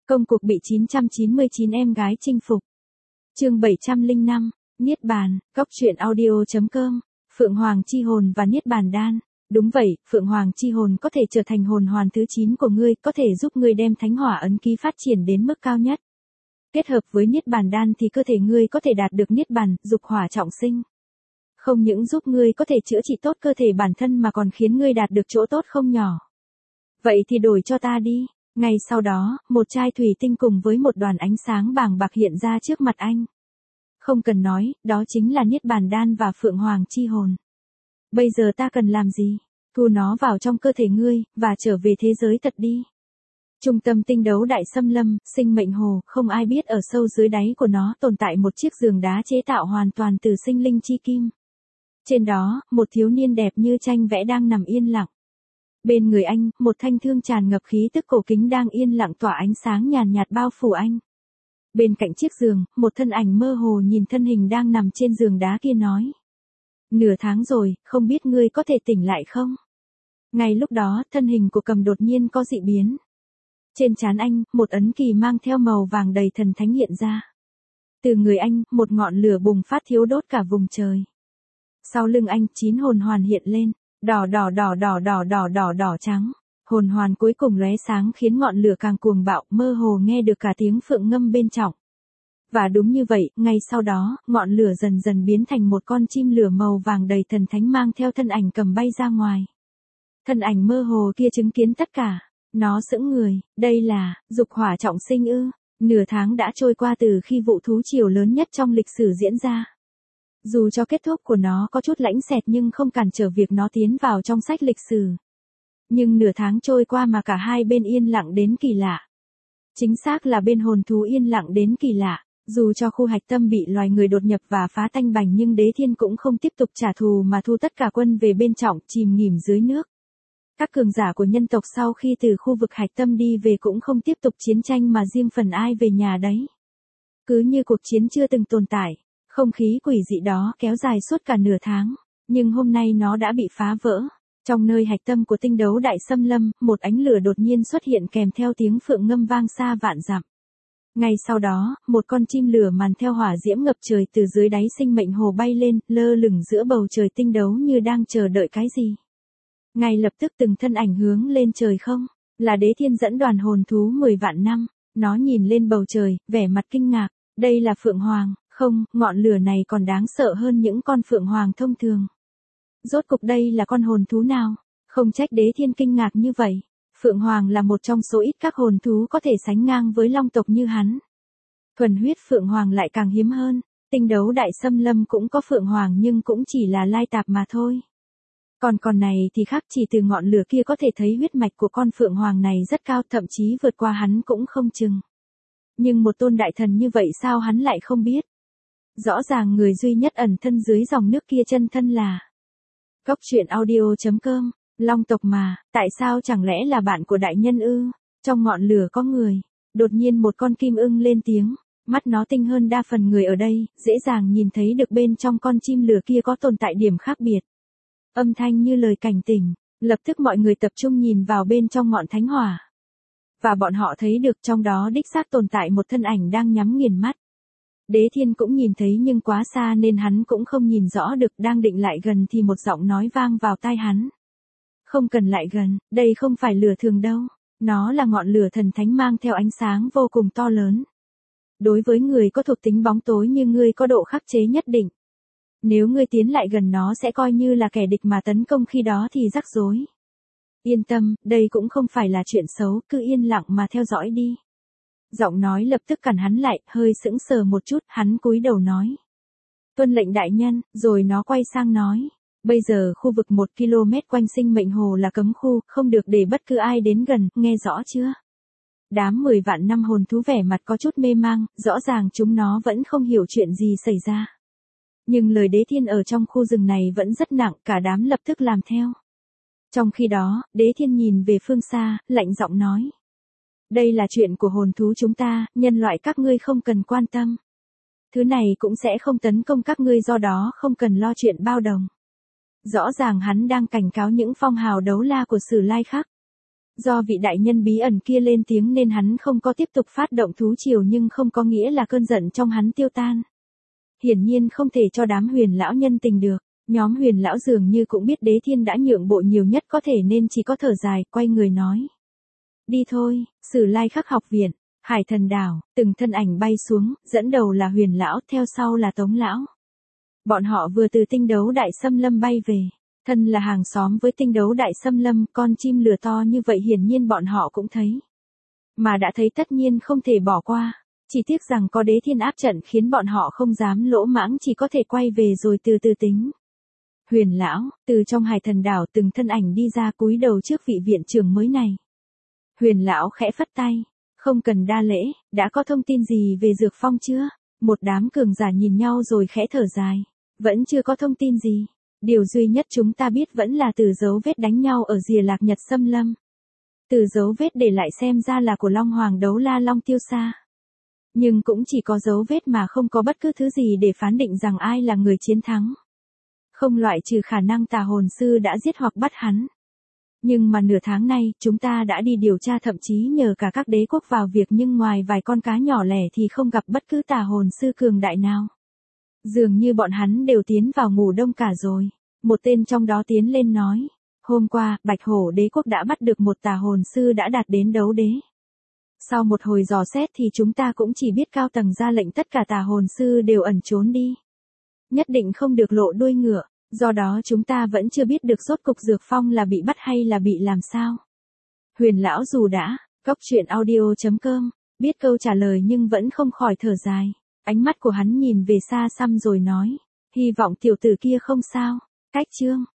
Công cuộc bị 999 em gái chinh phục. Chương 705, Niết Bàn, Cóc truyện audio.com, Phượng Hoàng chi hồn và Niết Bàn đan. Đúng vậy, Phượng Hoàng chi hồn có thể trở thành hồn hoàn thứ 9 của ngươi, có thể giúp ngươi đem thánh hỏa ấn ký phát triển đến mức cao nhất. Kết hợp với Niết Bàn đan thì cơ thể ngươi có thể đạt được Niết Bàn, dục hỏa trọng sinh. Không những giúp ngươi có thể chữa trị tốt cơ thể bản thân mà còn khiến ngươi đạt được chỗ tốt không nhỏ. Vậy thì đổi cho ta đi. Ngay sau đó, một chai thủy tinh cùng với một đoàn ánh sáng bàng bạc hiện ra trước mặt anh. Không cần nói, đó chính là Niết Bàn đan và Phượng Hoàng chi hồn. Bây giờ ta cần làm gì? Thu nó vào trong cơ thể ngươi, và trở về thế giới thật đi. Trung tâm tinh đấu đại xâm lâm, sinh mệnh hồ, không ai biết ở sâu dưới đáy của nó tồn tại một chiếc giường đá chế tạo hoàn toàn từ sinh linh chi kim. Trên đó, một thiếu niên đẹp như tranh vẽ đang nằm yên lặng. Bên người anh, một thanh thương tràn ngập khí tức cổ kính đang yên lặng tỏa ánh sáng nhàn nhạt bao phủ anh. Bên cạnh chiếc giường, một thân ảnh mơ hồ nhìn thân hình đang nằm trên giường đá kia nói. Nửa tháng rồi, không biết ngươi có thể tỉnh lại không? Ngay lúc đó, thân hình của Cầm đột nhiên có dị biến. Trên trán anh, một ấn kỳ mang theo màu vàng đầy thần thánh hiện ra. Từ người anh, một ngọn lửa bùng phát thiêu đốt cả vùng trời. Sau lưng anh, 9 hồn hoàn hiện lên. Đỏ trắng. Hồn hoàn cuối cùng lóe sáng khiến ngọn lửa càng cuồng bạo, mơ hồ nghe được cả tiếng phượng ngâm bên trong. Và đúng như vậy, ngay sau đó, ngọn lửa dần dần biến thành một con chim lửa màu vàng đầy thần thánh mang theo thân ảnh Cầm bay ra ngoài. Thân ảnh mơ hồ kia chứng kiến tất cả. Nó sững người, đây là, dục hỏa trọng sinh ư. Nửa tháng đã trôi qua từ khi vụ thú triều lớn nhất trong lịch sử diễn ra. Dù cho kết thúc của nó có chút lãnh xẹt nhưng không cản trở việc nó tiến vào trong sách lịch sử. Nhưng nửa tháng trôi qua mà cả hai bên yên lặng đến kỳ lạ. Chính xác là bên hồn thú yên lặng đến kỳ lạ. Dù cho khu hạch tâm bị loài người đột nhập và phá tanh bành nhưng Đế Thiên cũng không tiếp tục trả thù mà thu tất cả quân về bên trong, chìm nghỉm dưới nước. Các cường giả của nhân tộc sau khi từ khu vực hạch tâm đi về cũng không tiếp tục chiến tranh mà riêng phần ai về nhà đấy. Cứ như cuộc chiến chưa từng tồn tại. Không khí quỷ dị đó kéo dài suốt cả nửa tháng, nhưng hôm nay nó đã bị phá vỡ. Trong nơi hạch tâm của tinh đấu đại xâm lâm, một ánh lửa đột nhiên xuất hiện kèm theo tiếng phượng ngâm vang xa vạn dặm. Ngay sau đó, một con chim lửa màn theo hỏa diễm ngập trời từ dưới đáy sinh mệnh hồ bay lên, lơ lửng giữa bầu trời tinh đấu như đang chờ đợi cái gì. Ngay lập tức từng thân ảnh hướng lên trời không, là Đế Thiên dẫn đoàn hồn thú 10 vạn năm, nó nhìn lên bầu trời, vẻ mặt kinh ngạc, đây là Phượng Hoàng. Không, ngọn lửa này còn đáng sợ hơn những con phượng hoàng thông thường. Rốt cục đây là con hồn thú nào? Không trách Đế Thiên kinh ngạc như vậy. Phượng hoàng là một trong số ít các hồn thú có thể sánh ngang với long tộc như hắn. Thuần huyết phượng hoàng lại càng hiếm hơn. Tinh đấu đại xâm lâm cũng có phượng hoàng nhưng cũng chỉ là lai tạp mà thôi. Còn này thì khác, chỉ từ ngọn lửa kia có thể thấy huyết mạch của con phượng hoàng này rất cao, thậm chí vượt qua hắn cũng không chừng. Nhưng một tôn đại thần như vậy sao hắn lại không biết? Rõ ràng người duy nhất ẩn thân dưới dòng nước kia chân thân là Cóc truyện audio.com, long tộc mà, tại sao chẳng lẽ là bạn của đại nhân ư? Trong ngọn lửa có người, đột nhiên một con kim ưng lên tiếng, mắt nó tinh hơn đa phần người ở đây, dễ dàng nhìn thấy được bên trong con chim lửa kia có tồn tại điểm khác biệt. Âm thanh như lời cảnh tỉnh, lập tức mọi người tập trung nhìn vào bên trong ngọn thánh hỏa. Và bọn họ thấy được trong đó đích xác tồn tại một thân ảnh đang nhắm nghiền mắt. Đế Thiên cũng nhìn thấy nhưng quá xa nên hắn cũng không nhìn rõ được, đang định lại gần thì một giọng nói vang vào tai hắn. Không cần lại gần, đây không phải lửa thường đâu, nó là ngọn lửa thần thánh mang theo ánh sáng vô cùng to lớn. Đối với người có thuộc tính bóng tối như ngươi có độ khắc chế nhất định. Nếu ngươi tiến lại gần nó sẽ coi như là kẻ địch mà tấn công khi đó thì rắc rối. Yên tâm, đây cũng không phải là chuyện xấu, cứ yên lặng mà theo dõi đi. Giọng nói lập tức cản hắn lại, hơi sững sờ một chút, hắn cúi đầu nói. Tuân lệnh đại nhân, rồi nó quay sang nói. Bây giờ khu vực 1 km quanh sinh mệnh hồ là cấm khu, không được để bất cứ ai đến gần, nghe rõ chưa? Đám 10 vạn năm hồn thú vẻ mặt có chút mê mang, rõ ràng chúng nó vẫn không hiểu chuyện gì xảy ra. Nhưng lời Đế Thiên ở trong khu rừng này vẫn rất nặng, cả đám lập tức làm theo. Trong khi đó, Đế Thiên nhìn về phương xa, lạnh giọng nói. Đây là chuyện của hồn thú chúng ta, nhân loại các ngươi không cần quan tâm. Thứ này cũng sẽ không tấn công các ngươi, do đó không cần lo chuyện bao đồng. Rõ ràng hắn đang cảnh cáo những phong hào đấu la của Sử Lai khác. Do vị đại nhân bí ẩn kia lên tiếng nên hắn không có tiếp tục phát động thú triều, nhưng không có nghĩa là cơn giận trong hắn tiêu tan. Hiển nhiên không thể cho đám Huyền lão nhân tình được. Nhóm Huyền lão dường như cũng biết Đế Thiên đã nhượng bộ nhiều nhất có thể nên chỉ có thở dài, quay người nói. Đi thôi. Sử Lai Khắc học viện, Hải Thần đảo, từng thân ảnh bay xuống, dẫn đầu là Huyền lão, theo sau là Tống lão. Bọn họ vừa từ Tinh Đấu Đại Xâm Lâm bay về. Thân là hàng xóm với Tinh Đấu Đại Xâm Lâm, con chim lửa to như vậy hiển nhiên bọn họ cũng thấy. Mà đã thấy tất nhiên không thể bỏ qua. Chỉ tiếc rằng có Đế Thiên áp trận khiến bọn họ không dám lỗ mãng, chỉ có thể quay về rồi từ từ tính. Huyền lão, từ trong Hải Thần đảo từng thân ảnh đi ra cúi đầu trước vị viện trưởng mới này. Huyền lão khẽ phất tay. Không cần đa lễ, đã có thông tin gì về Dược Phong chưa? Một đám cường giả nhìn nhau rồi khẽ thở dài. Vẫn chưa có thông tin gì. Điều duy nhất chúng ta biết vẫn là từ dấu vết đánh nhau ở rìa Lạc Nhật Xâm Lâm. Từ dấu vết để lại xem ra là của Long Hoàng đấu la Long Tiêu Sa. Nhưng cũng chỉ có dấu vết mà không có bất cứ thứ gì để phán định rằng ai là người chiến thắng. Không loại trừ khả năng tà hồn sư đã giết hoặc bắt hắn. Nhưng mà nửa tháng nay, chúng ta đã đi điều tra, thậm chí nhờ cả các đế quốc vào việc, nhưng ngoài vài con cá nhỏ lẻ thì không gặp bất cứ tà hồn sư cường đại nào. Dường như bọn hắn đều tiến vào ngủ đông cả rồi. Một tên trong đó tiến lên nói. Hôm qua, Bạch Hổ đế quốc đã bắt được một tà hồn sư đã đạt đến đấu đế. Sau một hồi dò xét thì chúng ta cũng chỉ biết cao tầng ra lệnh tất cả tà hồn sư đều ẩn trốn đi. Nhất định không được lộ đuôi ngựa. Do đó chúng ta vẫn chưa biết được rốt cục Dược Phong là bị bắt hay là bị làm sao. Huyền lão dù đã, coctruyện.audio.com, biết câu trả lời nhưng vẫn không khỏi thở dài. Ánh mắt của hắn nhìn về xa xăm rồi nói. Hy vọng tiểu tử kia không sao. Cách chương.